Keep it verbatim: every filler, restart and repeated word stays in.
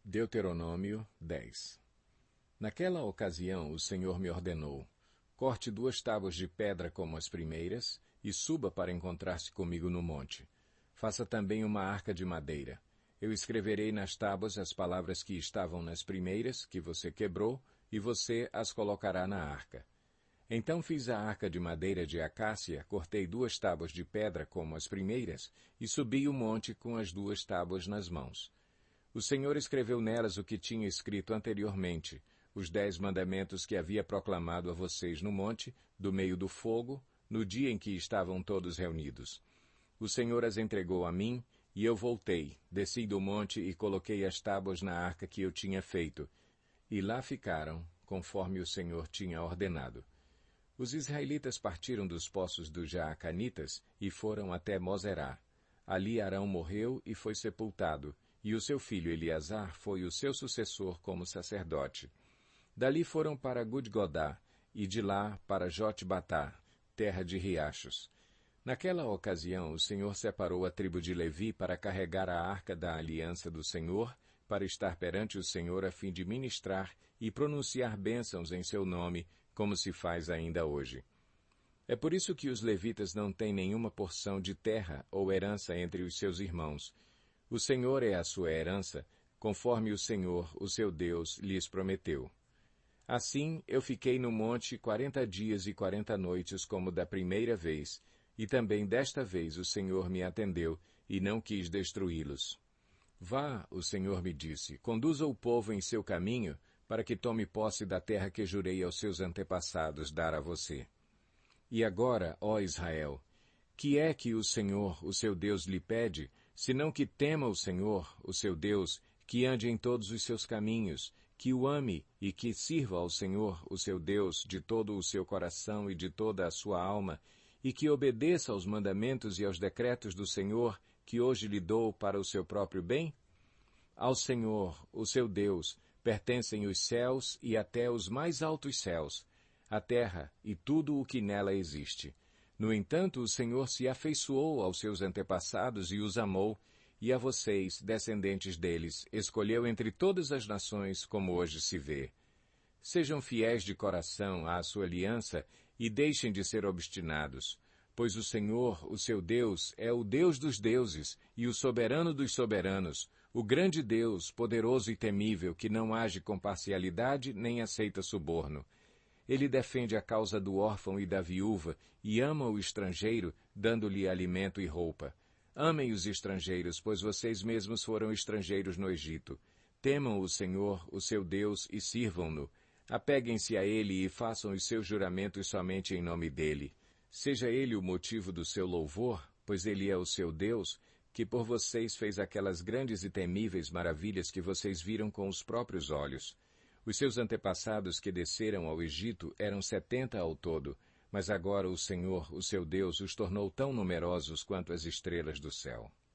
Deuteronômio dez. Naquela ocasião o Senhor me ordenou: corte duas tábuas de pedra como as primeiras, e suba para encontrar-se comigo no monte. Faça também uma arca de madeira. Eu escreverei nas tábuas as palavras que estavam nas primeiras, que você quebrou, e você as colocará na arca. Então fiz a arca de madeira de acácia, cortei duas tábuas de pedra como as primeiras, e subi o monte com as duas tábuas nas mãos. O Senhor escreveu nelas o que tinha escrito anteriormente, os dez mandamentos que havia proclamado a vocês no monte, do meio do fogo, no dia em que estavam todos reunidos. O Senhor as entregou a mim, e eu voltei, desci do monte e coloquei as tábuas na arca que eu tinha feito, e lá ficaram, conforme o Senhor tinha ordenado. Os israelitas partiram dos poços dos Jaacanitas e foram até Moserá. Ali Arão morreu e foi sepultado, e o seu filho Eleazar foi o seu sucessor como sacerdote. Dali foram para Gudgodá, e de lá para Jotbatá, terra de riachos. Naquela ocasião, o Senhor separou a tribo de Levi para carregar a arca da aliança do Senhor, para estar perante o Senhor a fim de ministrar e pronunciar bênçãos em seu nome, como se faz ainda hoje. É por isso que os levitas não têm nenhuma porção de terra ou herança entre os seus irmãos. O Senhor é a sua herança, conforme o Senhor, o seu Deus, lhes prometeu. Assim, eu fiquei no monte quarenta dias e quarenta noites como da primeira vez, e também desta vez o Senhor me atendeu e não quis destruí-los. Vá, o Senhor me disse, conduza o povo em seu caminho, para que tome posse da terra que jurei aos seus antepassados dar a você. E agora, ó Israel, que é que o Senhor, o seu Deus, lhe pede, senão que tema o Senhor, o seu Deus, que ande em todos os seus caminhos, que o ame e que sirva ao Senhor, o seu Deus, de todo o seu coração e de toda a sua alma, e que obedeça aos mandamentos e aos decretos do Senhor, que hoje lhe dou para o seu próprio bem? Ao Senhor, o seu Deus, pertencem os céus e até os mais altos céus, a terra e tudo o que nela existe. No entanto, o Senhor se afeiçoou aos seus antepassados e os amou, e a vocês, descendentes deles, escolheu entre todas as nações, como hoje se vê. Sejam fiéis de coração à sua aliança e deixem de ser obstinados, pois o Senhor, o seu Deus, é o Deus dos deuses e o soberano dos soberanos, o grande Deus, poderoso e temível, que não age com parcialidade nem aceita suborno. Ele defende a causa do órfão e da viúva e ama o estrangeiro, dando-lhe alimento e roupa. Amem os estrangeiros, pois vocês mesmos foram estrangeiros no Egito. Temam o Senhor, o seu Deus, e sirvam-no. Apeguem-se a ele e façam os seus juramentos somente em nome dele. Seja ele o motivo do seu louvor, pois ele é o seu Deus, que por vocês fez aquelas grandes e temíveis maravilhas que vocês viram com os próprios olhos. Os seus antepassados que desceram ao Egito eram setenta ao todo, mas agora o Senhor, o seu Deus, os tornou tão numerosos quanto as estrelas do céu.